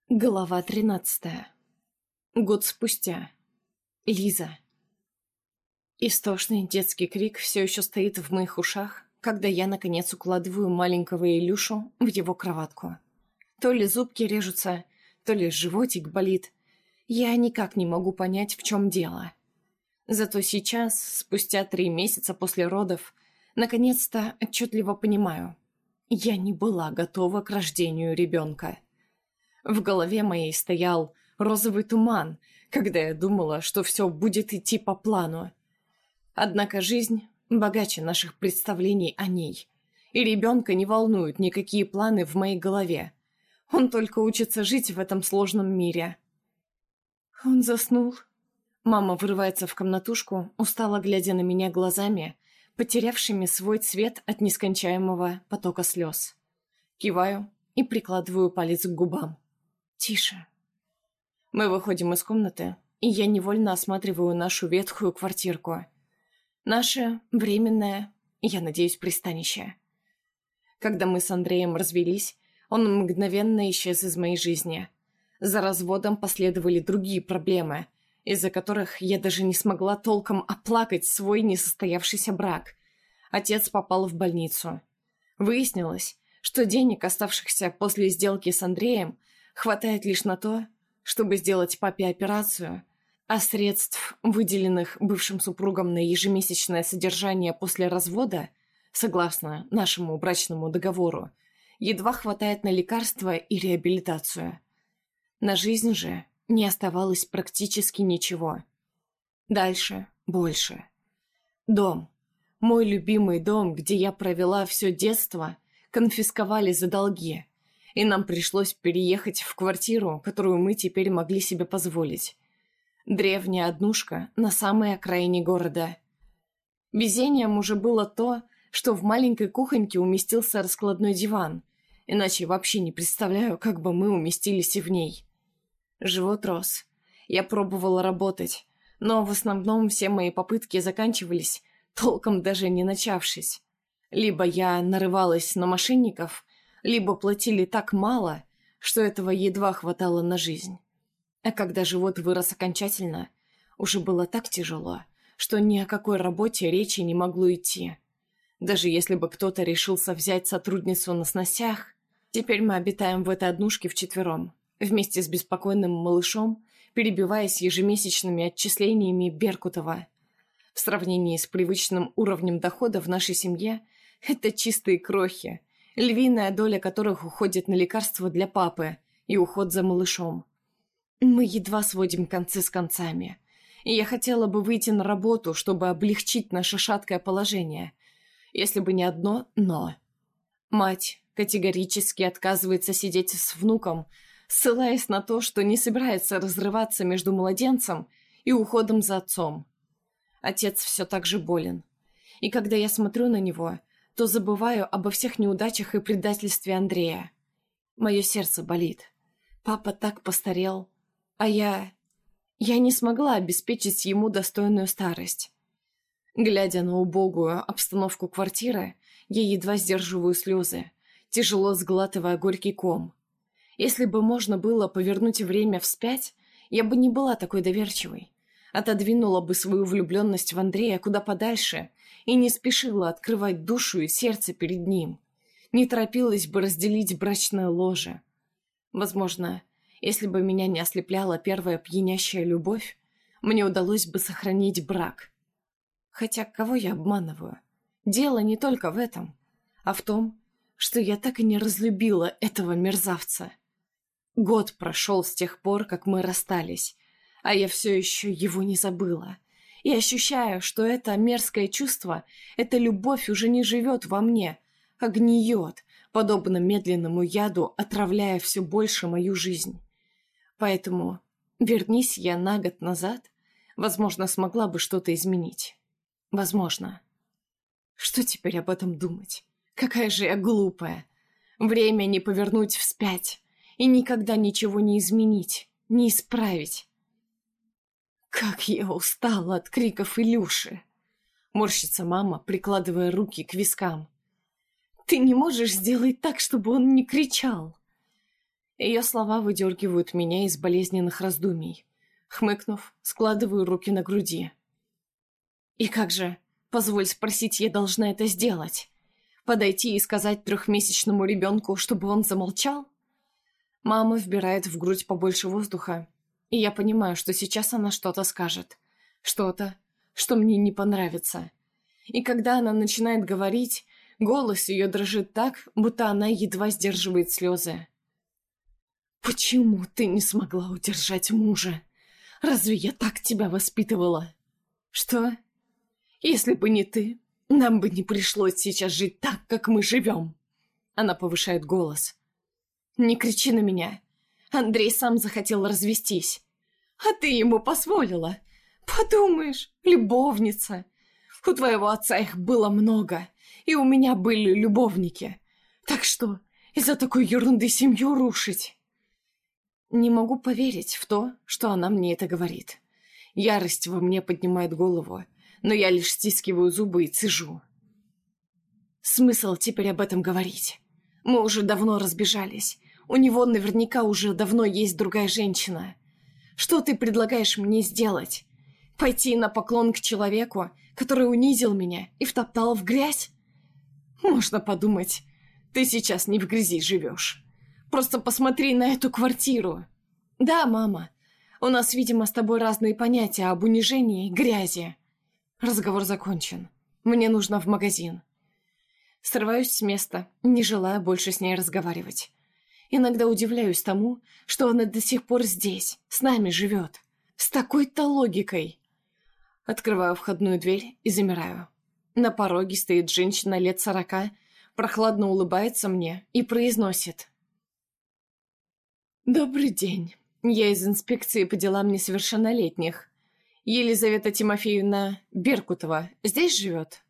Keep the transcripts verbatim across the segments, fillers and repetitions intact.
Глава тринадцатая. Год спустя. Лиза. Истошный детский крик все еще стоит в моих ушах, когда я, наконец, укладываю маленького Илюшу в его кроватку. То ли зубки режутся, то ли животик болит. Я никак не могу понять, в чем дело. Зато сейчас, спустя три месяца после родов, наконец-то отчетливо понимаю. Я не была готова к рождению ребенка. В голове моей стоял розовый туман, когда я думала, что все будет идти по плану. Однако жизнь богаче наших представлений о ней, и ребенка не волнуют никакие планы в моей голове. Он только учится жить в этом сложном мире. Он заснул. Мама вырывается в комнатушку, устало глядя на меня глазами, потерявшими свой цвет от нескончаемого потока слез. Киваю и прикладываю палец к губам. «Тише». Мы выходим из комнаты, и я невольно осматриваю нашу ветхую квартирку. Наше временное, я надеюсь, пристанище. Когда мы с Андреем развелись, он мгновенно исчез из моей жизни. За разводом последовали другие проблемы, из-за которых я даже не смогла толком оплакать свой несостоявшийся брак. Отец попал в больницу. Выяснилось, что денег, оставшихся после сделки с Андреем, хватает лишь на то, чтобы сделать папе операцию, а средств, выделенных бывшим супругам на ежемесячное содержание после развода, согласно нашему брачному договору, едва хватает на лекарства и реабилитацию. На жизнь же не оставалось практически ничего. Дальше больше. Дом. Мой любимый дом, где я провела все детство, конфисковали за долги, и нам пришлось переехать в квартиру, которую мы теперь могли себе позволить. Древняя однушка на самой окраине города. Везением уже было то, что в маленькой кухоньке уместился раскладной диван, иначе вообще не представляю, как бы мы уместились и в ней. Живот рос. Я пробовала работать, но в основном все мои попытки заканчивались, толком даже не начавшись. Либо я нарывалась на мошенников, либо платили так мало, что этого едва хватало на жизнь. А когда живот вырос окончательно, уже было так тяжело, что ни о какой работе речи не могло идти. Даже если бы кто-то решился взять сотрудницу на сносях, теперь мы обитаем в этой однушке вчетвером, вместе с беспокойным малышом, перебиваясь ежемесячными отчислениями Беркутова. В сравнении с привычным уровнем дохода в нашей семье это чистые крохи, львиная доля которых уходит на лекарства для папы и уход за малышом. Мы едва сводим концы с концами, и я хотела бы выйти на работу, чтобы облегчить наше шаткое положение, если бы не одно «но». Мать категорически отказывается сидеть с внуком, ссылаясь на то, что не собирается разрываться между младенцем и уходом за отцом. Отец все так же болен, и когда я смотрю на него, то забываю обо всех неудачах и предательстве Андрея. Мое сердце болит. Папа так постарел, а я... Я не смогла обеспечить ему достойную старость. Глядя на убогую обстановку квартиры, я едва сдерживаю слезы, тяжело сглатывая горький ком. Если бы можно было повернуть время вспять, я бы не была такой доверчивой. Отодвинула бы свою влюбленность в Андрея куда подальше и не спешила открывать душу и сердце перед ним. Не торопилась бы разделить брачное ложе. Возможно, если бы меня не ослепляла первая пьянящая любовь, мне удалось бы сохранить брак. Хотя кого я обманываю? Дело не только в этом, а в том, что я так и не разлюбила этого мерзавца. Год прошел с тех пор, как мы расстались, а я все еще его не забыла. И ощущаю, что это мерзкое чувство, эта любовь уже не живет во мне, а гниет, подобно медленному яду, отравляя все больше мою жизнь. Поэтому, вернись я на год назад, возможно, смогла бы что-то изменить. Возможно. Что теперь об этом думать? Какая же я глупая. Время не повернуть вспять, и никогда ничего не изменить, не исправить. Как я устала от криков Илюши! Морщится мама, прикладывая руки к вискам. Ты не можешь сделать так, чтобы он не кричал? Ее слова выдергивают меня из болезненных раздумий. Хмыкнув, складываю руки на груди. И как же, позволь спросить, я должна это сделать? Подойти и сказать трехмесячному ребенку, чтобы он замолчал? Мама вбирает в грудь побольше воздуха, и я понимаю, что сейчас она что-то скажет. Что-то, что мне не понравится. И когда она начинает говорить, голос ее дрожит так, будто она едва сдерживает слезы. «Почему ты не смогла удержать мужа? Разве я так тебя воспитывала?» «Что? Если бы не ты, нам бы не пришлось сейчас жить так, как мы живем!» Она повышает голос. «Не кричи на меня. Андрей сам захотел развестись. А ты ему позволила. Подумаешь, любовница. У твоего отца их было много, и у меня были любовники. Так что, из-за такой ерунды семью рушить?» Не могу поверить в то, что она мне это говорит. Ярость во мне поднимает голову, но я лишь стискиваю зубы и цежу. Смысл теперь об этом говорить? Мы уже давно разбежались. У него наверняка уже давно есть другая женщина. Что ты предлагаешь мне сделать? Пойти на поклон к человеку, который унизил меня и втоптал в грязь? Можно подумать, ты сейчас не в грязи живешь. Просто посмотри на эту квартиру. Да, мама, у нас, видимо, с тобой разные понятия об унижении и грязи. Разговор закончен. Мне нужно в магазин. Срываюсь с места, не желая больше с ней разговаривать. Иногда удивляюсь тому, что она до сих пор здесь, с нами живет. С такой-то логикой. Открываю входную дверь и замираю. На пороге стоит женщина лет сорока, прохладно улыбается мне и произносит: «Добрый день. Я из инспекции по делам несовершеннолетних. Елизавета Тимофеевна Беркутова здесь живет?»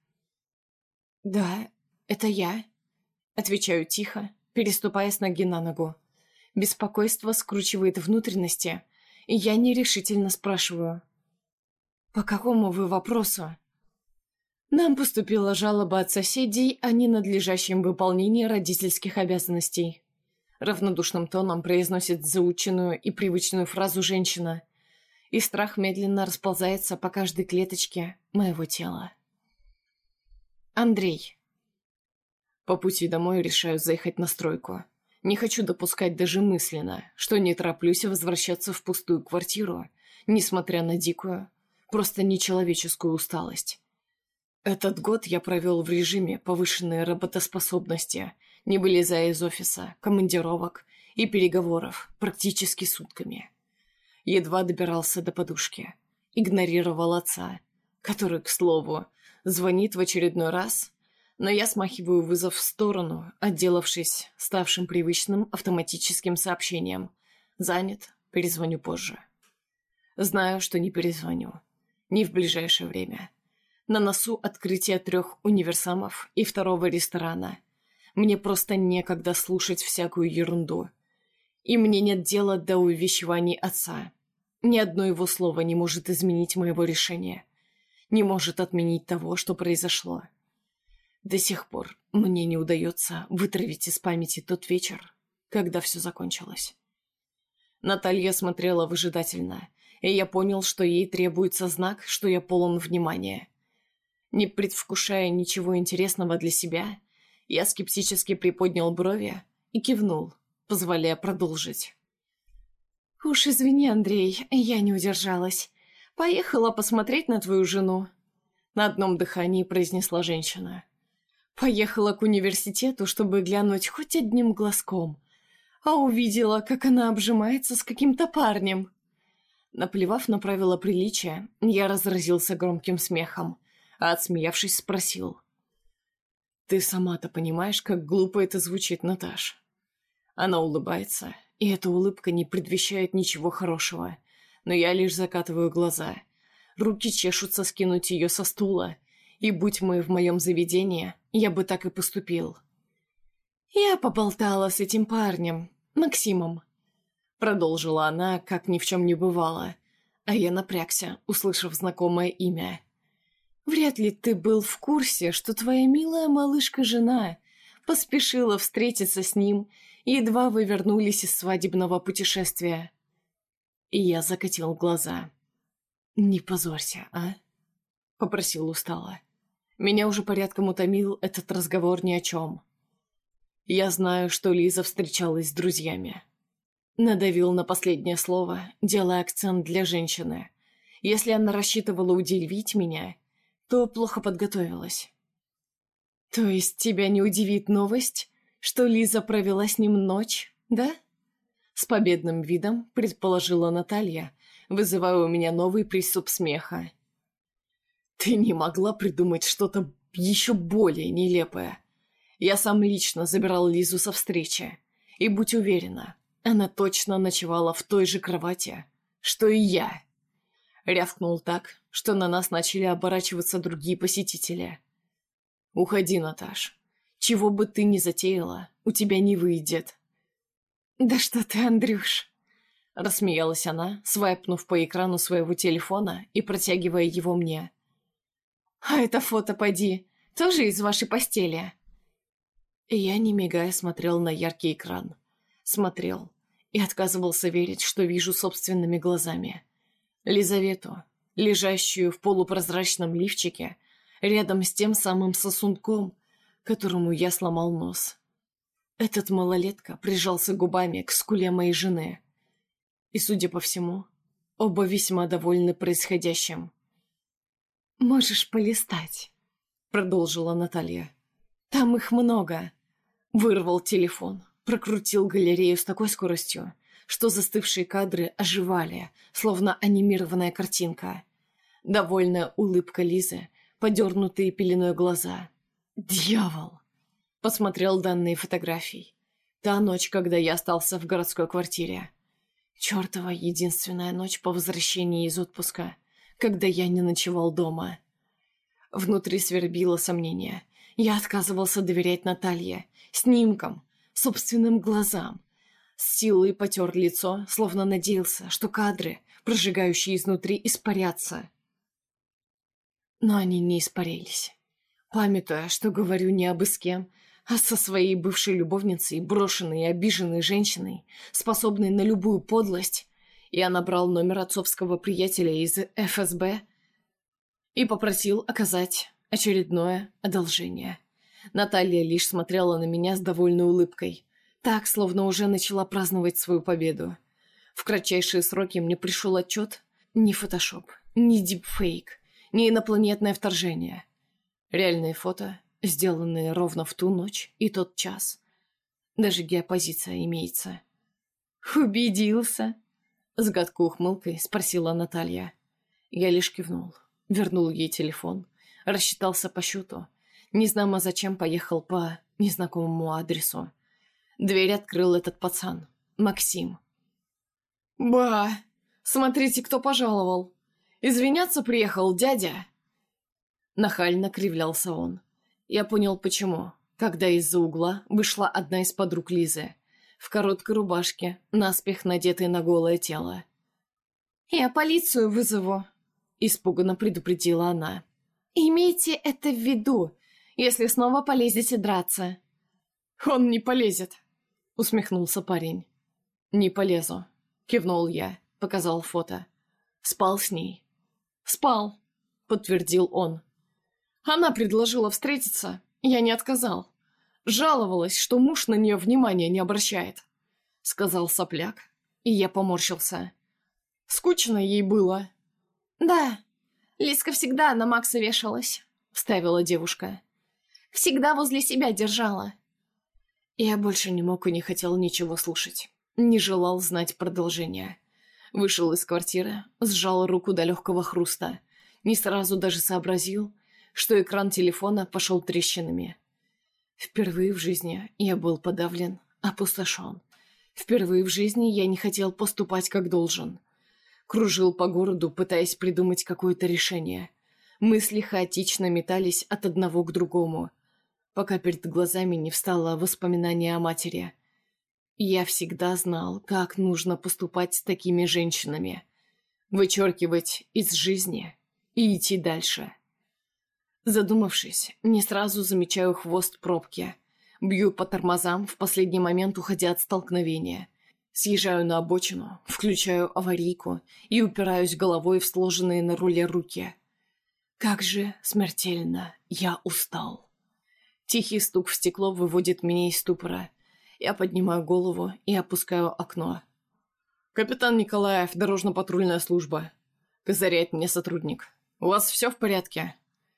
«Да, это я», — отвечаю тихо, переступая с ноги на ногу. Беспокойство скручивает внутренности, и я нерешительно спрашиваю: «По какому вы вопросу?» «Нам поступила жалоба от соседей о ненадлежащем выполнении родительских обязанностей», — равнодушным тоном произносит заученную и привычную фразу женщина, и страх медленно расползается по каждой клеточке моего тела. Андрей. По пути домой решаю заехать на стройку. Не хочу допускать даже мысленно, что не тороплюсь возвращаться в пустую квартиру, несмотря на дикую, просто нечеловеческую усталость. Этот год я провел в режиме повышенной работоспособности, не вылезая из офиса, командировок и переговоров практически сутками. Едва добирался до подушки, игнорировал отца, который, к слову, звонит в очередной раз, но я смахиваю вызов в сторону, отделавшись ставшим привычным автоматическим сообщением: «Занят, перезвоню позже». Знаю, что не перезвоню. Не в ближайшее время. На носу открытие трех универсамов и второго ресторана. Мне просто некогда слушать всякую ерунду. И мне нет дела до увещеваний отца. Ни одно его слово не может изменить моего решения. Не может отменить того, что произошло. До сих пор мне не удается вытравить из памяти тот вечер, когда все закончилось. Наталья смотрела выжидательно, и я понял, что ей требуется знак, что я полон внимания. Не предвкушая ничего интересного для себя, я скептически приподнял брови и кивнул, позволяя продолжить. «Уж извини, Андрей, я не удержалась. Поехала посмотреть на твою жену», — на одном дыхании произнесла женщина. «Поехала к университету, чтобы глянуть хоть одним глазком, а увидела, как она обжимается с каким-то парнем». Наплевав на правила приличия, я разразился громким смехом, а отсмеявшись спросил: «Ты сама-то понимаешь, как глупо это звучит, Наташ?» Она улыбается, и эта улыбка не предвещает ничего хорошего, но я лишь закатываю глаза. Руки чешутся скинуть ее со стула, и будь мы в моем заведении, я бы так и поступил. «Я поболтала с этим парнем, Максимом», — продолжила она, как ни в чем не бывало, а я напрягся, услышав знакомое имя. «Вряд ли ты был в курсе, что твоя милая малышка-жена поспешила встретиться с ним Едва вы вернулись из свадебного путешествия. И я закатил глаза. «Не позорься, а?» — попросил устало. Меня уже порядком утомил этот разговор ни о чем. Я знаю, что Лиза встречалась с друзьями. Надавил на последнее слово, делая акцент для женщины. Если она рассчитывала удивить меня, то плохо подготовилась. «То есть тебя не удивит новость, что Лиза провела с ним ночь, да?» С победным видом предположила Наталья, вызывая у меня новый приступ смеха. «Ты не могла придумать что-то еще более нелепое. Я сам лично забирал Лизу со встречи, и будь уверена, она точно ночевала в той же кровати, что и я». Рявкнул так, что на нас начали оборачиваться другие посетители. «Уходи, Наташ. Чего бы ты ни затеяла, у тебя не выйдет». «Да что ты, Андрюш!» Рассмеялась она, свайпнув по экрану своего телефона и протягивая его мне. «А это фото, поди, тоже из вашей постели?» И я, не мигая, смотрел на яркий экран. Смотрел и отказывался верить, что вижу собственными глазами. Лизавету, лежащую в полупрозрачном лифчике, рядом с тем самым сосунком, которому я сломал нос. Этот малолетка прижался губами к скуле моей жены. И, судя по всему, оба весьма довольны происходящим. «Можешь полистать», — продолжила Наталья. «Там их много». Вырвал телефон, прокрутил галерею с такой скоростью, что застывшие кадры оживали, словно анимированная картинка. Довольная улыбка Лизы, подернутые пеленой глаза. «Дьявол!» Посмотрел данные фотографий. Та ночь, когда я остался в городской квартире. Чёртова единственная ночь по возвращении из отпуска, когда я не ночевал дома. Внутри свербило сомнение. Я отказывался доверять Наталье, снимкам, собственным глазам. С силой потер лицо, словно надеялся, что кадры, прожигающие изнутри, испарятся. Но они не испарились. Памятуя, что говорю не абы с кем, а со своей бывшей любовницей, брошенной и обиженной женщиной, способной на любую подлость, я набрал номер отцовского приятеля из эф эс бэ и попросил оказать очередное одолжение. Наталья лишь смотрела на меня с довольной улыбкой, так, словно уже начала праздновать свою победу. В кратчайшие сроки мне пришел отчет: ни фотошоп, ни дипфейк, ни инопланетное вторжение. Реальные фото, сделанные ровно в ту ночь и тот час. Даже геопозиция имеется. «Убедился?» — с гадкой ухмылкой спросила Наталья. Я лишь кивнул, вернул ей телефон, рассчитался по счету. Незнамо зачем поехал по незнакомому адресу. Дверь открыл этот пацан, Максим. «Ба! Смотрите, кто пожаловал! Извиняться приехал дядя!» Нахально кривлялся он. Я понял, почему, когда из-за угла вышла одна из подруг Лизы, в короткой рубашке, наспех надетой на голое тело. «Я полицию вызову», — испуганно предупредила она. «Имейте это в виду, если снова полезете драться». «Он не полезет», — усмехнулся парень. «Не полезу», — кивнул я, показал фото. «Спал с ней». «Спал», — подтвердил он. «Она предложила встретиться, я не отказал. Жаловалась, что муж на нее внимания не обращает», — сказал сопляк, и я поморщился. «Скучно ей было». «Да, Лизка всегда на Макса вешалась», — вставила девушка. «Всегда возле себя держала». Я больше не мог и не хотел ничего слушать. Не желал знать продолжения. Вышел из квартиры, сжал руку до легкого хруста. Не сразу даже сообразил, что экран телефона пошел трещинами. Впервые в жизни я был подавлен, опустошен. Впервые в жизни я не хотел поступать как должен. Кружил по городу, пытаясь придумать какое-то решение. Мысли хаотично метались от одного к другому, пока перед глазами не встало воспоминание о матери. Я всегда знал, как нужно поступать с такими женщинами. Вычеркивать из жизни и идти дальше. Задумавшись, не сразу замечаю хвост пробки. Бью по тормозам, в последний момент уходя от столкновения. Съезжаю на обочину, включаю аварийку и упираюсь головой в сложенные на руле руки. Как же смертельно я устал. Тихий стук в стекло выводит меня из ступора. Я поднимаю голову и опускаю окно. «Капитан Николаев, дорожно-патрульная служба», — козыряет мне сотрудник. «У вас все в порядке?»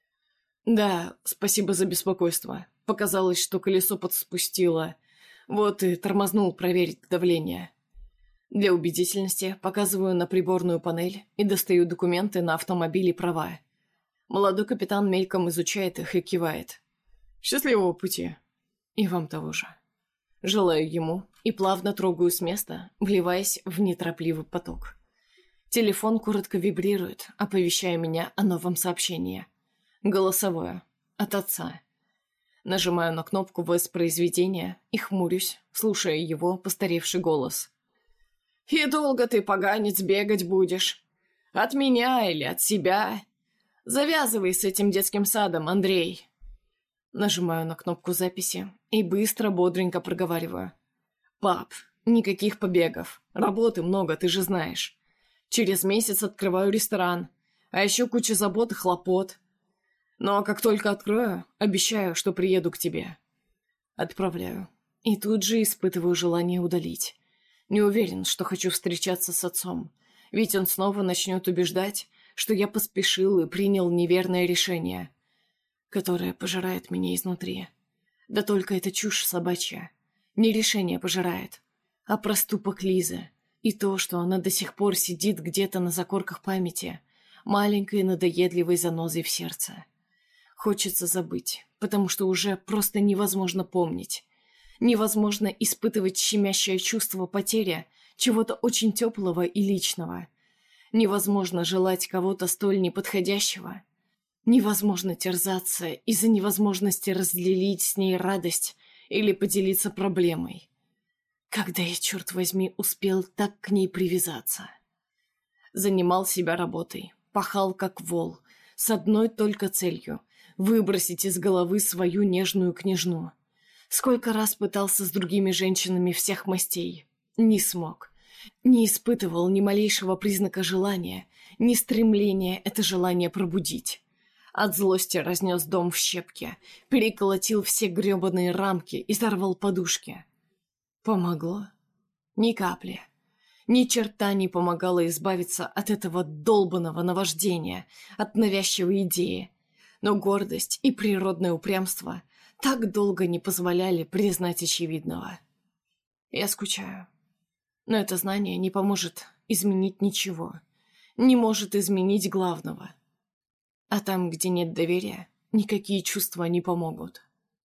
«Да, спасибо за беспокойство. Показалось, что колесо подспустило. Вот и тормознул проверить давление». Для убедительности показываю на приборную панель и достаю документы на автомобиль и права. Молодой капитан мельком изучает их и кивает. «Счастливого пути!» «И вам того же». Желаю ему и плавно трогаю с места, вливаясь в неторопливый поток. Телефон коротко вибрирует, оповещая меня о новом сообщении. Голосовое. От отца. Нажимаю на кнопку воспроизведения и хмурюсь, слушая его постаревший голос. «И долго ты, поганец, бегать будешь? От меня или от себя? Завязывай с этим детским садом, Андрей!» Нажимаю на кнопку записи и быстро, бодренько проговариваю. «Пап, никаких побегов. Работы много, ты же знаешь. Через месяц открываю ресторан, а еще куча забот и хлопот. Но как только открою, обещаю, что приеду к тебе». Отправляю. И тут же испытываю желание удалить. Не уверен, что хочу встречаться с отцом, ведь он снова начнет убеждать, что я поспешил и принял неверное решение, которое пожирает меня изнутри. Да только это чушь собачья. Не решение пожирает, а проступок Лизы. И то, что она до сих пор сидит где-то на закорках памяти, маленькой надоедливой занозой в сердце. Хочется забыть, потому что уже просто невозможно помнить. Невозможно испытывать щемящее чувство потери чего-то очень теплого и личного. Невозможно желать кого-то столь неподходящего. Невозможно терзаться из-за невозможности разделить с ней радость или поделиться проблемой. Когда я, черт возьми, успел так к ней привязаться? Занимал себя работой, пахал как вол, с одной только целью — выбросить из головы свою нежную княжну. Сколько раз пытался с другими женщинами всех мастей. Не смог. Не испытывал ни малейшего признака желания, ни стремления это желание пробудить. От злости разнес дом в щепки, переколотил все гребаные рамки и сорвал подушки. Помогло? Ни капли. Ни черта не помогало избавиться от этого долбанного наваждения, от навязчивой идеи. Но гордость и природное упрямство так долго не позволяли признать очевидного. Я скучаю. Но это знание не поможет изменить ничего. Не может изменить главного. А там, где нет доверия, никакие чувства не помогут.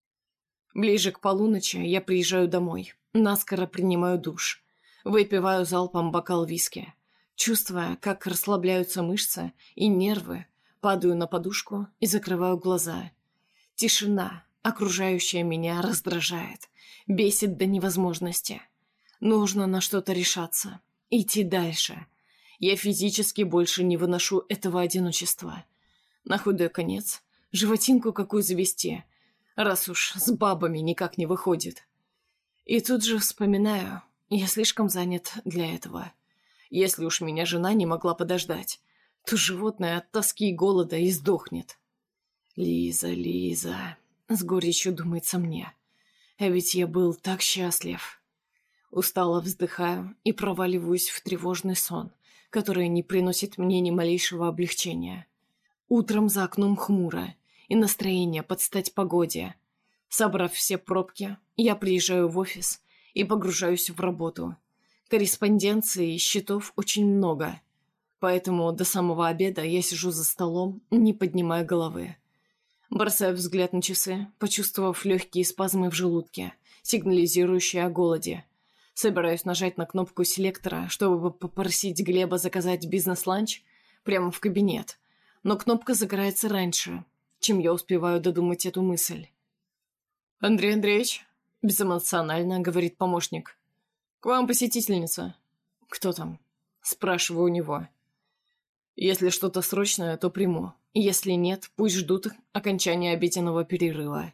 Ближе к полуночи я приезжаю домой, наскоро принимаю душ, выпиваю залпом бокал виски, чувствуя, как расслабляются мышцы и нервы, падаю на подушку и закрываю глаза. Тишина, окружающая меня, раздражает, бесит до невозможности. Нужно на что-то решаться, идти дальше. Я физически больше не выношу этого одиночества. На худой конец животинку какую завести, раз уж с бабами никак не выходит. И тут же вспоминаю, я слишком занят для этого. Если уж меня жена не могла подождать, то животное от тоски и голода и сдохнет. Лиза, Лиза, с горечью думается мне, а ведь я был так счастлив. Устало вздыхаю и проваливаюсь в тревожный сон, который не приносит мне ни малейшего облегчения. Утром за окном хмуро, и настроение под стать погоде. Собрав все пробки, я приезжаю в офис и погружаюсь в работу. Корреспонденции и счетов очень много, поэтому до самого обеда я сижу за столом, не поднимая головы. Бросаю взгляд на часы, почувствовав легкие спазмы в желудке, сигнализирующие о голоде. Собираюсь нажать на кнопку селектора, чтобы попросить Глеба заказать бизнес-ланч прямо в кабинет, но кнопка загорается раньше, чем я успеваю додумать эту мысль. «Андрей Андреевич», — безэмоционально говорит помощник, — «к вам посетительница». «Кто там?» — спрашиваю у него. «Если что-то срочное, то приму. Если нет, пусть ждут окончания обеденного перерыва».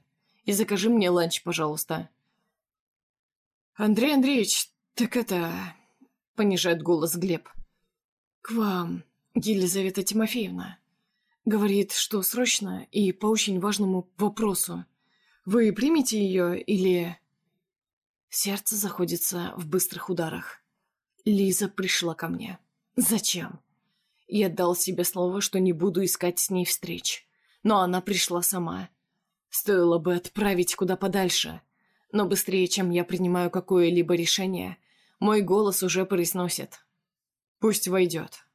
И закажи мне ланч, пожалуйста». «Андрей Андреевич, так это...» — понижает голос Глеб. «К вам Елизавета Тимофеевна. Говорит, что срочно и по очень важному вопросу. Вы примете ее или...» Сердце заходится в быстрых ударах. Лиза пришла ко мне. Зачем? Я дал себе слово, что не буду искать с ней встреч. Но она пришла сама. Стоило бы отправить куда подальше. Но быстрее, чем я принимаю какое-либо решение, мой голос уже произносит: «Пусть войдет».